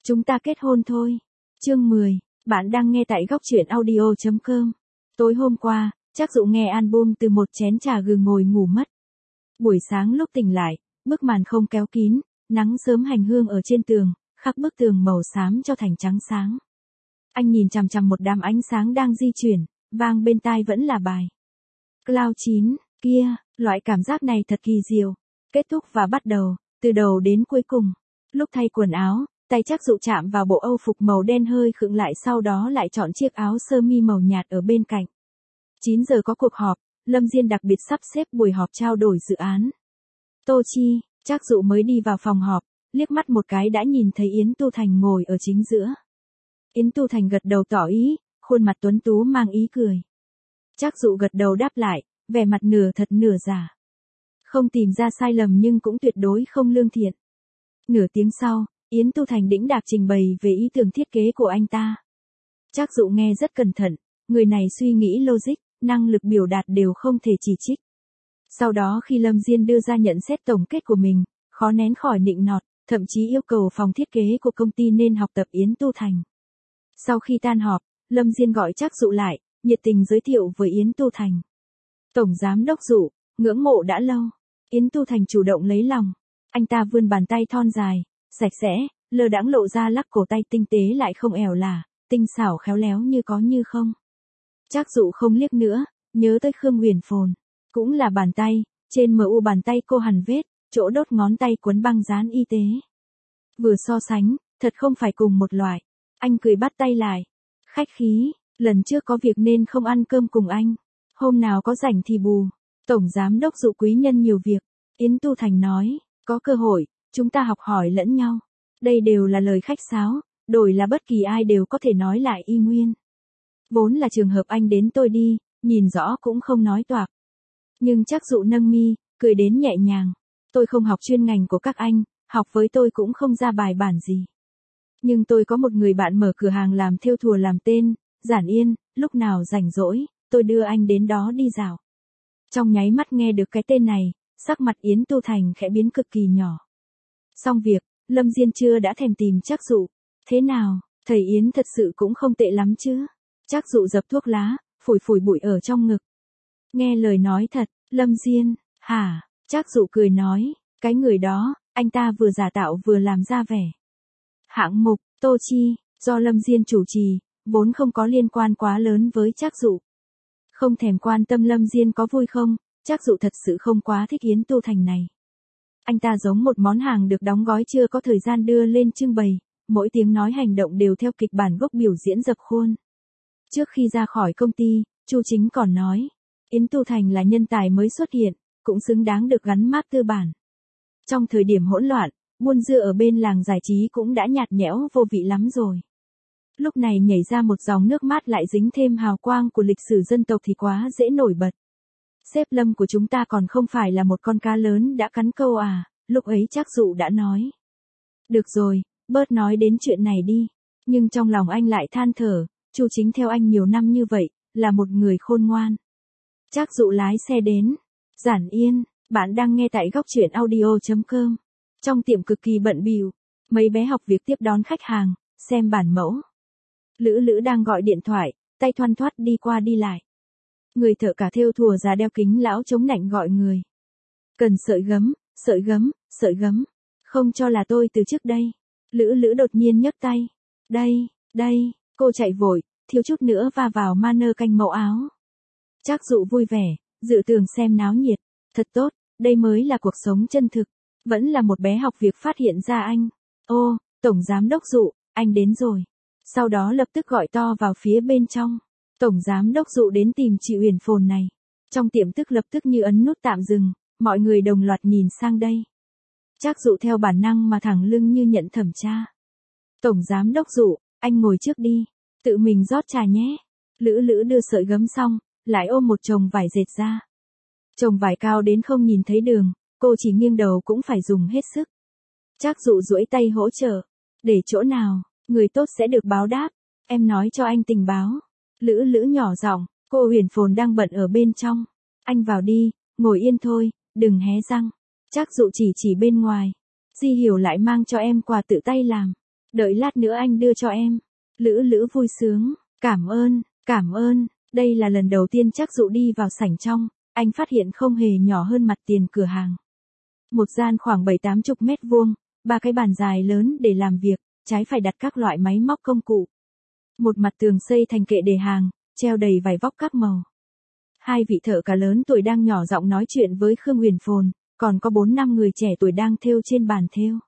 Chúng ta kết hôn thôi. Chương 10, bạn đang nghe tại góc truyện audio.com. Tối hôm qua, Trác Dụ nghe album từ một chén trà gừng ngồi ngủ mất. Buổi sáng lúc tỉnh lại, bức màn không kéo kín, nắng sớm hành hương ở trên tường, khắc bức tường màu xám cho thành trắng sáng. Anh nhìn chằm chằm một đám ánh sáng đang di chuyển, vang bên tai vẫn là bài Cloud 9, kia, loại cảm giác này thật kỳ diệu. Kết thúc và bắt đầu, từ đầu đến cuối cùng. Lúc thay quần áo, tay Trác Dụ chạm vào bộ âu phục màu đen hơi khựng lại, sau đó lại chọn chiếc áo sơ mi màu nhạt ở bên cạnh. 9 giờ có cuộc họp, Lâm Diên đặc biệt sắp xếp buổi họp trao đổi dự án. Tô Chi, Trác Dụ mới đi vào phòng họp, liếc mắt một cái đã nhìn thấy Yến Tu Thành ngồi ở chính giữa. Yến Tu Thành gật đầu tỏ ý, khuôn mặt tuấn tú mang ý cười. Trác Dụ gật đầu đáp lại, vẻ mặt nửa thật nửa giả. Không tìm ra sai lầm nhưng cũng tuyệt đối không lương thiện. Nửa tiếng sau, Yến Tu Thành đĩnh đạc trình bày về ý tưởng thiết kế của anh ta. Trác Dụ nghe rất cẩn thận, người này suy nghĩ logic, năng lực biểu đạt đều không thể chỉ trích. Sau đó khi Lâm Diên đưa ra nhận xét tổng kết của mình, khó nén khỏi nịnh nọt, thậm chí yêu cầu phòng thiết kế của công ty nên học tập Yến Tu Thành. Sau khi tan họp, Lâm Diên gọi Trác Dụ lại, nhiệt tình giới thiệu với Yến Tu Thành. Tổng giám đốc Dụ, ngưỡng mộ đã lâu. Yến Tu Thành chủ động lấy lòng. Anh ta vươn bàn tay thon dài, sạch sẽ, lơ đãng lộ ra lắc cổ tay tinh tế lại không ẻo lả, tinh xảo khéo léo như có như không. Trác Dụ không liếc nữa, nhớ tới Khương Huyền Phồn. Cũng là bàn tay, trên mu bàn tay cô hằn vết, chỗ đốt ngón tay quấn băng dán y tế. Vừa so sánh, thật không phải cùng một loại. Anh cười bắt tay lại. Khách khí, lần trước có việc nên không ăn cơm cùng anh. Hôm nào có rảnh thì bù. Tổng giám đốc Dụ quý nhân nhiều việc. Yến Tu Thành nói, có cơ hội, chúng ta học hỏi lẫn nhau. Đây đều là lời khách sáo, đổi là bất kỳ ai đều có thể nói lại y nguyên. Vốn là trường hợp anh đến tôi đi, nhìn rõ cũng không nói toạc. Nhưng Trác Dụ nâng mi, cười đến nhẹ nhàng. Tôi không học chuyên ngành của các anh, học với tôi cũng không ra bài bản gì. Nhưng tôi có một người bạn mở cửa hàng làm thêu thùa làm tên, Giản Yên, lúc nào rảnh rỗi, tôi đưa anh đến đó đi dạo. Trong nháy mắt nghe được cái tên này, sắc mặt Yến Tu Thành khẽ biến cực kỳ nhỏ. Xong việc, Lâm Diên chưa đã thèm tìm Trác Dụ. Thế nào, thầy Yến thật sự cũng không tệ lắm chứ. Trác Dụ dập thuốc lá, phủi phủi bụi ở trong ngực. Nghe lời nói thật, Lâm Diên, hả? Trác Dụ cười nói, cái người đó, anh ta vừa giả tạo vừa làm ra vẻ. Hạng mục, Tô Chi, do Lâm Diên chủ trì, vốn không có liên quan quá lớn với Trác Dụ. Không thèm quan tâm Lâm Diên có vui không, Trác Dụ thật sự không quá thích Yến Tu Thành này. Anh ta giống một món hàng được đóng gói chưa có thời gian đưa lên trưng bày, mỗi tiếng nói hành động đều theo kịch bản gốc biểu diễn dập khuôn. Trước khi ra khỏi công ty, Chu Chính còn nói, Yến Tu Thành là nhân tài mới xuất hiện, cũng xứng đáng được gắn mác tư bản. Trong thời điểm hỗn loạn, buôn dưa ở bên làng giải trí cũng đã nhạt nhẽo vô vị lắm rồi. Lúc này nhảy ra một dòng nước mát lại dính thêm hào quang của lịch sử dân tộc thì quá dễ nổi bật. Sếp Lâm của chúng ta còn không phải là một con cá lớn đã cắn câu à, lúc ấy Trác Dụ đã nói. Được rồi, bớt nói đến chuyện này đi. Nhưng trong lòng anh lại than thở, Chu Chính theo anh nhiều năm như vậy, là một người khôn ngoan. Trác Dụ lái xe đến. Giản Yên, bạn đang nghe tại góc truyện audio.com. Trong tiệm cực kỳ bận bịu, mấy bé học việc tiếp đón khách hàng, xem bản mẫu. Lữ Lữ đang gọi điện thoại, tay thoăn thoắt đi qua đi lại. Người thợ cả thêu thùa già đeo kính lão chống nạnh gọi người. Cần sợi gấm, sợi gấm, sợi gấm. Không cho là tôi từ trước đây. Lữ Lữ đột nhiên nhấc tay. Đây, cô chạy vội, thiếu chút nữa va vào manơ canh mẫu áo. Trác Dụ vui vẻ, dự tường xem náo nhiệt. Thật tốt, đây mới là cuộc sống chân thực. Vẫn là một bé học việc phát hiện ra anh. Ô, Tổng Giám đốc Dụ, anh đến rồi. Sau đó lập tức gọi to vào phía bên trong. Tổng Giám đốc Dụ đến tìm chị Huyền Phồn này. Trong tiệm tức lập tức như ấn nút tạm dừng, mọi người đồng loạt nhìn sang đây. Trác Dụ theo bản năng mà thẳng lưng như nhận thẩm tra. Tổng Giám đốc Dụ, anh ngồi trước đi, tự mình rót trà nhé. Lữ Lữ đưa sợi gấm xong, lại ôm một chồng vải dệt ra. Chồng vải cao đến không nhìn thấy đường, cô chỉ nghiêng đầu cũng phải dùng hết sức. Trác Dụ duỗi tay hỗ trợ. Để chỗ nào, người tốt sẽ được báo đáp. Em nói cho anh tình báo. Lữ Lữ nhỏ giọng, cô Huyền Phồn đang bận ở bên trong. Anh vào đi, ngồi yên thôi, đừng hé răng. Trác Dụ chỉ bên ngoài. Di Hiểu lại mang cho em quà tự tay làm. Đợi lát nữa anh đưa cho em. Lữ Lữ vui sướng, cảm ơn. Đây là lần đầu tiên Trác Dụ đi vào sảnh trong, anh phát hiện không hề nhỏ hơn mặt tiền cửa hàng. Một gian khoảng 7-80 mét vuông, 3 cái bàn dài lớn để làm việc, trái phải đặt các loại máy móc công cụ. Một mặt tường xây thành kệ để hàng, treo đầy vải vóc các màu. Hai vị thợ cả lớn tuổi đang nhỏ giọng nói chuyện với Khương Huyền Phồn, còn có 4-5 người trẻ tuổi đang thêu trên bàn thêu.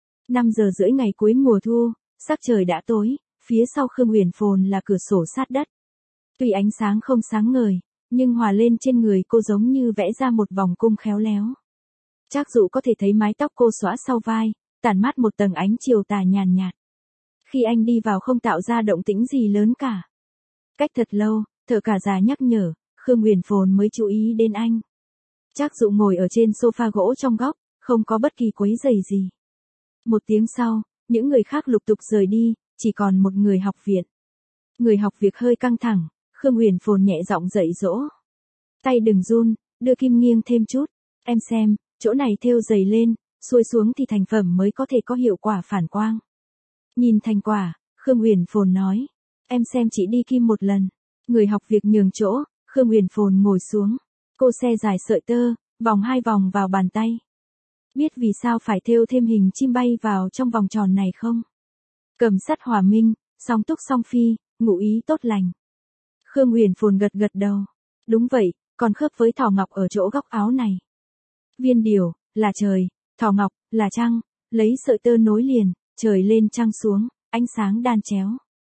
5 giờ rưỡi ngày cuối mùa thu, sắc trời đã tối, phía sau Khương Huyền Phồn là cửa sổ sát đất. Tuy ánh sáng không sáng ngời, nhưng hòa lên trên người cô giống như vẽ ra một vòng cung khéo léo. Trác Dụ có thể thấy mái tóc cô xõa sau vai, tản mát một tầng ánh chiều tà nhàn nhạt. Khi anh đi vào không tạo ra động tĩnh gì lớn cả. Cách thật lâu, thợ cả già nhắc nhở, Khương Huyền Phồn mới chú ý đến anh. Trác Dụ ngồi ở trên sofa gỗ trong góc, không có bất kỳ quấy rầy gì. Một tiếng sau, những người khác lục tục rời đi, chỉ còn một người học viện. Người học việc hơi căng thẳng, Khương Huyền Phồn nhẹ giọng dạy dỗ. Tay đừng run, đưa kim nghiêng thêm chút. Em xem, chỗ này thêu dày lên, xuôi xuống thì thành phẩm mới có thể có hiệu quả phản quang. Nhìn thành quả, Khương Huyền Phồn nói. Em xem chị đi kim một lần. Người học việc nhường chỗ, Khương Huyền Phồn ngồi xuống. Cô xe dài sợi tơ, vòng 2 vòng vào bàn tay. Biết vì sao phải thêu thêm hình chim bay vào trong vòng tròn này không? Cầm sắt hòa minh, song túc song phi, ngụ ý tốt lành. Khương Huyền Phồn gật gật đầu. Đúng vậy, còn khớp với thỏ ngọc ở chỗ góc áo này. Viên điểu, là trời, thỏ ngọc, là trăng, lấy sợi tơ nối liền, trời lên trăng xuống, ánh sáng đan chéo.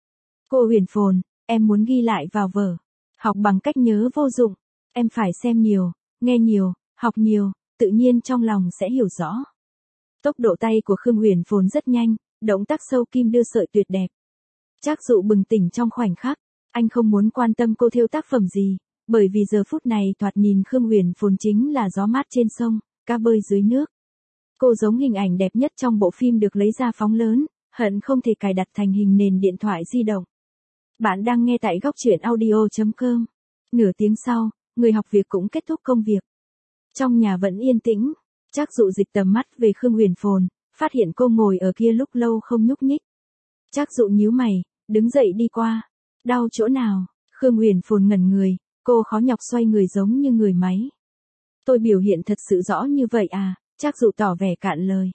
Cô Huyền Phồn, em muốn ghi lại vào vở. Học bằng cách nhớ vô dụng, em phải xem nhiều, nghe nhiều, học nhiều, tự nhiên trong lòng sẽ hiểu rõ. Tốc độ tay của Khương Huyền Phồn rất nhanh, động tác sâu kim đưa sợi tuyệt đẹp. Trác Dụ bừng tỉnh trong khoảnh khắc, anh không muốn quan tâm cô thêu tác phẩm gì, bởi vì giờ phút này thoạt nhìn Khương Huyền Phồn chính là gió mát trên sông, cá bơi dưới nước. Cô giống hình ảnh đẹp nhất trong bộ phim được lấy ra phóng lớn, hận không thể cài đặt thành hình nền điện thoại di động. Bạn đang nghe tại góc truyện audio.com. Nửa tiếng sau, người học việc cũng kết thúc công việc. Trong nhà vẫn yên tĩnh, Trác Dụ dịch tầm mắt về Khương Huyền Phồn, phát hiện cô ngồi ở kia lúc lâu không nhúc nhích. Trác Dụ nhíu mày, đứng dậy đi qua. Đau chỗ nào? Khương Huyền Phồn ngẩn người, cô khó nhọc xoay người giống như người máy. Tôi biểu hiện thật sự rõ như vậy à? Trác Dụ tỏ vẻ cạn lời.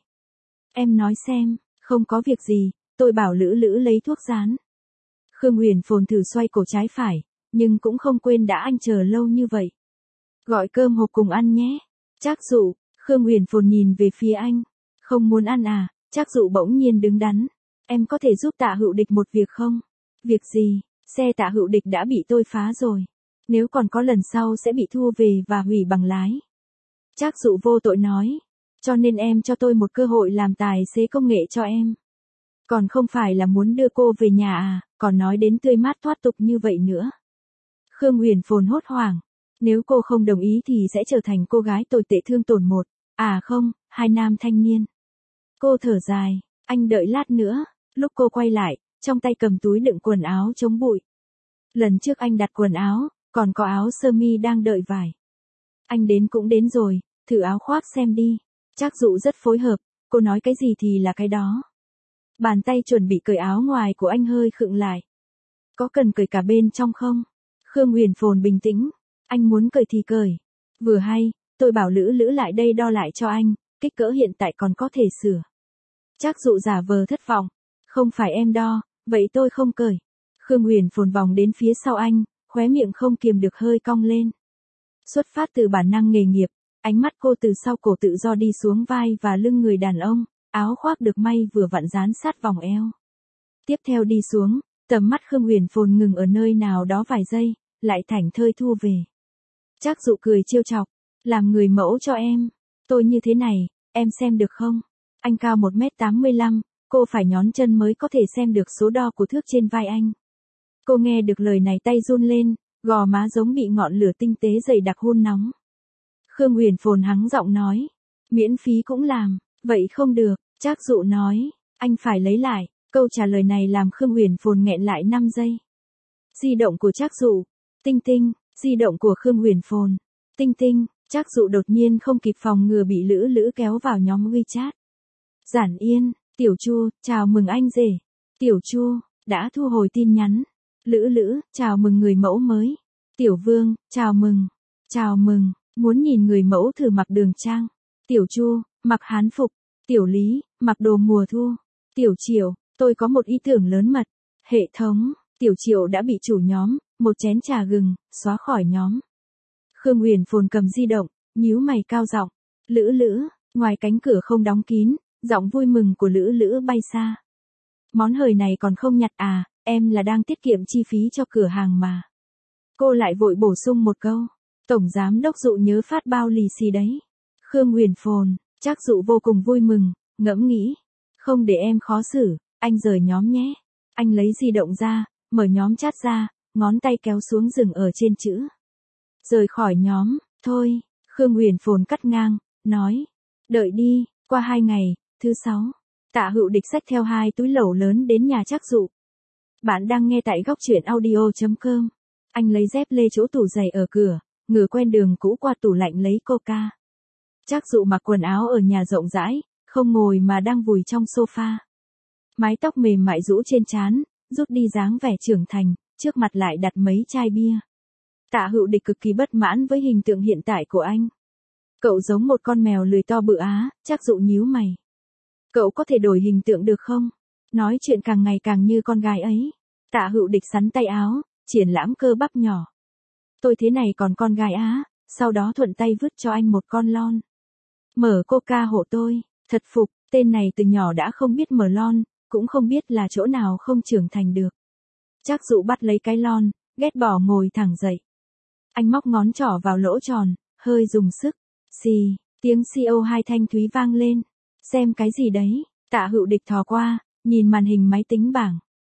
Em nói xem, không có việc gì, tôi bảo Lữ Lữ lấy thuốc rán. Khương Huyền Phồn thử xoay cổ trái phải, nhưng cũng không quên đã anh chờ lâu như vậy. Gọi cơm hộp cùng ăn nhé. Trác Dụ, Khương Huyền Phồn nhìn về phía anh. Không muốn ăn à? Trác Dụ bỗng nhiên đứng đắn. Em có thể giúp Tạ Hữu Địch một việc không? Việc gì? Xe Tạ Hữu Địch đã bị tôi phá rồi. Nếu còn có lần sau sẽ bị thu về và hủy bằng lái. Trác Dụ vô tội nói. Cho nên em cho tôi một cơ hội làm tài xế công nghệ cho em. Còn không phải là muốn đưa cô về nhà à, còn nói đến tươi mát thoát tục như vậy nữa. Khương Huyền Phồn hốt hoảng. Nếu cô không đồng ý thì sẽ trở thành cô gái tồi tệ thương tổn một. À không, 2 nam thanh niên. Cô thở dài, anh đợi lát nữa. Lúc cô quay lại, trong tay cầm túi đựng quần áo chống bụi. Lần trước anh đặt quần áo, còn có áo sơ mi đang đợi vải. Anh đến cũng đến rồi, thử áo khoác xem đi. Trác Dụ rất phối hợp, cô nói cái gì thì là cái đó. Bàn tay chuẩn bị cởi áo ngoài của anh hơi khựng lại. Có cần cởi cả bên trong không? Khương Huyền Phồn bình tĩnh. Anh muốn cởi thì cởi. Vừa hay, tôi bảo Lữ Lữ lại đây đo lại cho anh, kích cỡ hiện tại còn có thể sửa. Trác Dụ giả vờ thất vọng. Không phải em đo, vậy tôi không cởi. Khương Huyền Phồn vòng đến phía sau anh, khóe miệng không kiềm được hơi cong lên. Xuất phát từ bản năng nghề nghiệp, ánh mắt cô từ sau cổ tự do đi xuống vai và lưng người đàn ông, áo khoác được may vừa vặn dán sát vòng eo. Tiếp theo đi xuống, tầm mắt Khương Huyền Phồn ngừng ở nơi nào đó vài giây, lại thảnh thơi thu về. Trác Dụ cười trêu chọc, làm người mẫu cho em. Tôi như thế này, em xem được không? Anh cao 1m85, cô phải nhón chân mới có thể xem được số đo của thước trên vai anh. Cô nghe được lời này tay run lên, gò má giống bị ngọn lửa tinh tế dày đặc hun nóng. Khương Huyền Phồn hắng giọng nói, miễn phí cũng làm, vậy không được. Trác Dụ nói, anh phải lấy lại. Câu trả lời này làm Khương Huyền Phồn nghẹn lại 5 giây. Di động của Trác Dụ, tinh tinh, di động của Khương Huyền Phồn, tinh tinh. Trác Dụ đột nhiên không kịp phòng ngừa bị Lữ Lữ kéo vào nhóm WeChat. Giản Yên, Tiểu Chu, chào mừng anh rể. Tiểu Chu, đã thu hồi tin nhắn. Lữ Lữ, chào mừng người mẫu mới. Tiểu Vương, chào mừng. Chào mừng, muốn nhìn người mẫu thử mặc đường trang. Tiểu Chu, mặc hán phục. Tiểu Lý, mặc đồ mùa thu. Tiểu Triệu, tôi có một ý tưởng lớn mật. Hệ thống, Tiểu Triệu đã bị chủ nhóm, một chén trà gừng, xóa khỏi nhóm. Khương Uyển Phồn cầm di động, nhíu mày cao giọng. Lữ Lữ, ngoài cánh cửa không đóng kín, giọng vui mừng của Lữ Lữ bay xa. Món hời này còn không nhặt à, em là đang tiết kiệm chi phí cho cửa hàng mà. Cô lại vội bổ sung một câu. Tổng giám đốc Dụ nhớ phát bao lì xì đấy. Khương Uyển Phồn, chắc Dụ vô cùng vui mừng, ngẫm nghĩ. Không để em khó xử, anh rời nhóm nhé. Anh lấy di động ra, mở nhóm chat ra, ngón tay kéo xuống dừng ở trên chữ. Rời khỏi nhóm, thôi, Khương Uyển Phồn cắt ngang, nói. Đợi đi, qua 2 ngày, thứ 6. Tạ Hữu Địch xách theo 2 túi lẩu lớn đến nhà Trác Dụ. Bạn đang nghe tại góc truyện audio.com. Anh lấy dép lê chỗ tủ giày ở cửa, ngửa quen đường cũ qua tủ lạnh lấy coca. Trác Dụ mặc quần áo ở nhà rộng rãi, không ngồi mà đang vùi trong sofa. Mái tóc mềm mại rũ trên trán, rút đi dáng vẻ trưởng thành, trước mặt lại đặt mấy chai bia. Tạ Hữu Địch cực kỳ bất mãn với hình tượng hiện tại của anh. Cậu giống một con mèo lười to bự á, Trác Dụ nhíu mày. Cậu có thể đổi hình tượng được không? Nói chuyện càng ngày càng như con gái ấy. Tạ Hữu Địch sắn tay áo, triển lãm cơ bắp nhỏ. Tôi thế này còn con gái á, sau đó thuận tay vứt cho anh một con lon. Mở coca hộ tôi, thật phục, tên này từ nhỏ đã không biết mở lon, cũng không biết là chỗ nào không trưởng thành được. Trác Dụ bắt lấy cái lon, ghét bỏ ngồi thẳng dậy. Anh móc ngón trỏ vào lỗ tròn, hơi dùng sức. Xì, tiếng CO2 thanh thúy vang lên. Xem cái gì đấy? Tạ Hữu Địch thò qua, nhìn màn hình máy tính bảng.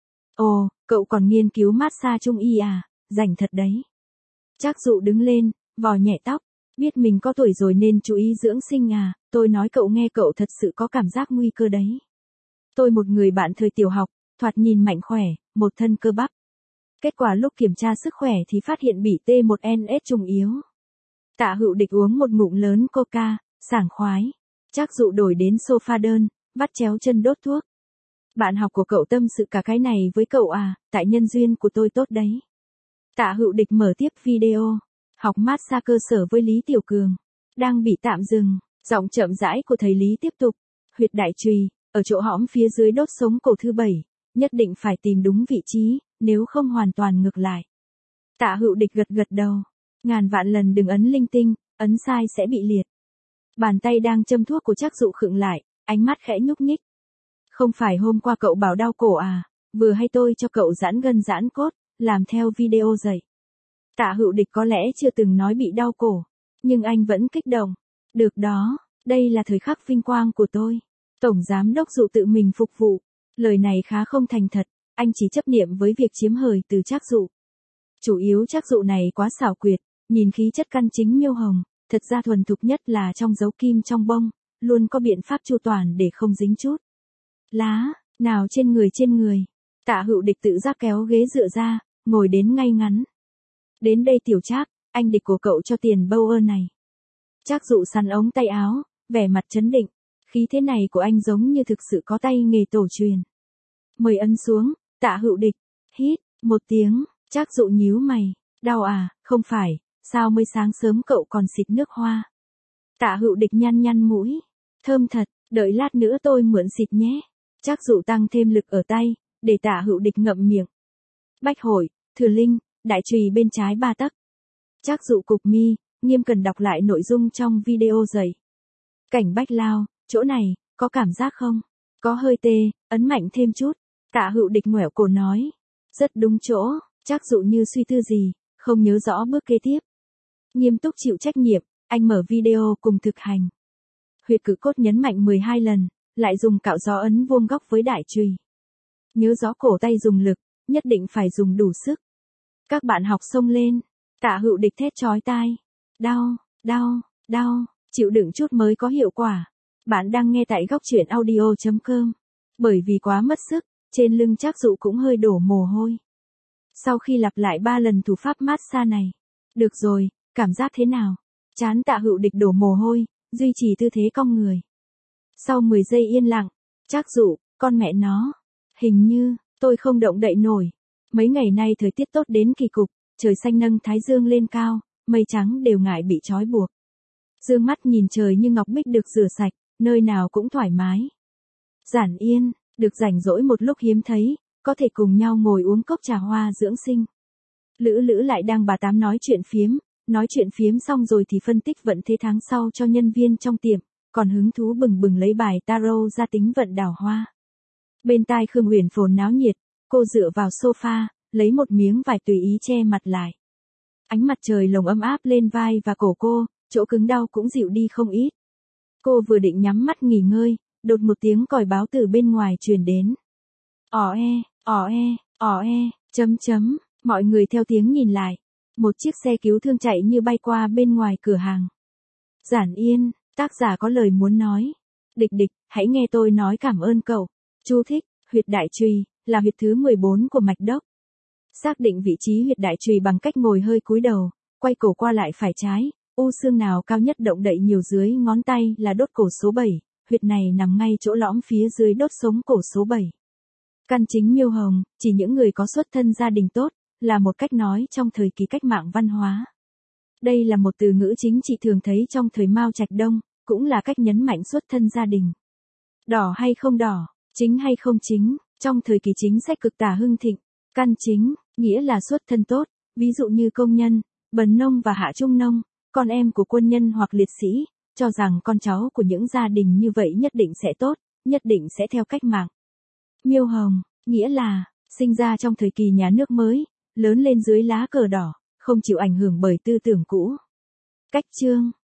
Ồ, cậu còn nghiên cứu massage trung y à, rảnh thật đấy. Trác Dụ đứng lên, vò nhẹ tóc, biết mình có tuổi rồi nên chú ý dưỡng sinh à, tôi nói cậu nghe cậu thật sự có cảm giác nguy cơ đấy. Tôi một người bạn thời tiểu học, thoạt nhìn mạnh khỏe, một thân cơ bắp. Kết quả lúc kiểm tra sức khỏe thì phát hiện bị T1NS trùng yếu. Tạ Hữu Địch uống một ngụm lớn coca, sảng khoái. Trác Dụ đổi đến sofa đơn, vắt chéo chân đốt thuốc. Bạn học của cậu tâm sự cả cái này với cậu à, tại nhân duyên của tôi tốt đấy. Tạ Hữu Địch mở tiếp video. Học massage cơ sở với Lý Tiểu Cường. Đang bị tạm dừng, giọng chậm rãi của thầy Lý tiếp tục. Huyệt đại trùy, ở chỗ hõm phía dưới đốt sống cổ thứ 7. Nhất định phải tìm đúng vị trí, nếu không hoàn toàn ngược lại. Tạ Hữu Địch gật gật đầu. Ngàn vạn lần đừng ấn linh tinh, ấn sai sẽ bị liệt. Bàn tay đang châm thuốc của Trác Dụ khựng lại, ánh mắt khẽ nhúc nhích. Không phải hôm qua cậu bảo đau cổ à, vừa hay tôi cho cậu giãn gân giãn cốt, làm theo video dạy. Tạ Hữu Địch có lẽ chưa từng nói bị đau cổ, nhưng anh vẫn kích động. Được đó, đây là thời khắc vinh quang của tôi. Tổng giám đốc Dụ tự mình phục vụ. Lời này khá không thành thật, anh chỉ chấp niệm với việc chiếm hời từ Trác Dụ. Chủ yếu Trác Dụ này quá xảo quyệt, nhìn khí chất căn chính miêu hồng, thật ra thuần thục nhất là trong dấu kim trong bông, luôn có biện pháp chu toàn để không dính chút lá nào trên người. Tạ Hữu Địch tự giác kéo ghế dựa ra, ngồi đến ngay ngắn. Đến đây Tiểu Trác, anh địch của cậu cho tiền Bauer này. Trác Dụ sắn ống tay áo, vẻ mặt trấn định. Khí thế này của anh giống như thực sự có tay nghề tổ truyền. Mời ấn xuống, Tạ Hữu Địch. Hít, một tiếng, Trác Dụ nhíu mày. Đau à, không phải, sao mới sáng sớm cậu còn xịt nước hoa. Tạ Hữu Địch nhăn nhăn mũi. Thơm thật, đợi lát nữa tôi mượn xịt nhé. Trác Dụ tăng thêm lực ở tay, để Tạ Hữu Địch ngậm miệng. Bách Hội, Thừa Linh, đại trùy bên trái 3 tấc. Trác Dụ cụp mi, nghiêm cẩn đọc lại nội dung trong video dạy. Cảnh Bách Lao, chỗ này, có cảm giác không? Có hơi tê, ấn mạnh thêm chút. Tạ Hữu Địch ngoẻo cổ nói. Rất đúng chỗ, Trác Dụ như suy tư gì, không nhớ rõ bước kế tiếp. Nghiêm túc chịu trách nhiệm, anh mở video cùng thực hành. Huyệt cự cốt nhấn mạnh 12 lần, lại dùng cạo gió ấn vuông góc với đại chùy. Nhớ rõ cổ tay dùng lực, nhất định phải dùng đủ sức. Các bạn học xông lên, Tạ Hữu Địch thét chói tai. Đau, đau, đau, chịu đựng chút mới có hiệu quả. Bạn đang nghe tại góc truyện audio.com. Bởi vì quá mất sức, trên lưng Trác Dụ cũng hơi đổ mồ hôi. Sau khi lặp lại 3 lần thủ pháp massage này. Được rồi, cảm giác thế nào? Trán Tạ Hữu Địch đổ mồ hôi, duy trì tư thế cong người. Sau 10 giây yên lặng, Trác Dụ, con mẹ nó. Hình như, tôi không động đậy nổi. Mấy ngày nay thời tiết tốt đến kỳ cục, trời xanh nâng thái dương lên cao, mây trắng đều ngại bị trói buộc. Dương mắt nhìn trời như ngọc bích được rửa sạch, nơi nào cũng thoải mái. Giản Yên, được rảnh rỗi một lúc hiếm thấy, có thể cùng nhau ngồi uống cốc trà hoa dưỡng sinh. Lữ Lữ lại đang bà tám nói chuyện phiếm xong rồi thì phân tích vận thế tháng sau cho nhân viên trong tiệm, còn hứng thú bừng bừng lấy bài tarot ra tính vận đào hoa. Bên tai Khương Uyển phồn náo nhiệt, cô dựa vào sofa, lấy một miếng vải tùy ý che mặt lại. Ánh mặt trời lồng ấm áp lên vai và cổ cô, chỗ cứng đau cũng dịu đi không ít. Cô vừa định nhắm mắt nghỉ ngơi, đột một tiếng còi báo từ bên ngoài truyền đến. Chấm. Mọi người theo tiếng nhìn lại. Một chiếc xe cứu thương chạy như bay qua bên ngoài cửa hàng. Giản Yên, tác giả có lời muốn nói. Địch, hãy nghe tôi nói cảm ơn cậu. Chú thích, huyệt đại trùy, là huyệt thứ 14 của mạch đốc. Xác định vị trí huyệt đại trùy bằng cách ngồi hơi cúi đầu, quay cổ qua lại phải trái, u xương nào cao nhất động đậy nhiều dưới ngón tay là đốt cổ số 7, huyệt này nằm ngay chỗ lõm phía dưới đốt sống cổ số 7. Căn chính Miêu Hồng, chỉ những người có xuất thân gia đình tốt, là một cách nói trong thời kỳ cách mạng văn hóa. Đây là một từ ngữ chính trị thường thấy trong thời Mao Trạch Đông, cũng là cách nhấn mạnh xuất thân gia đình. Đỏ hay không đỏ, chính hay không chính, trong thời kỳ chính sách cực tả hưng thịnh, căn chính, nghĩa là xuất thân tốt, ví dụ như công nhân, bần nông và hạ trung nông, con em của quân nhân hoặc liệt sĩ, cho rằng con cháu của những gia đình như vậy nhất định sẽ tốt, nhất định sẽ theo cách mạng. Miêu Hồng, nghĩa là, sinh ra trong thời kỳ nhà nước mới, lớn lên dưới lá cờ đỏ, không chịu ảnh hưởng bởi tư tưởng cũ. Cách chương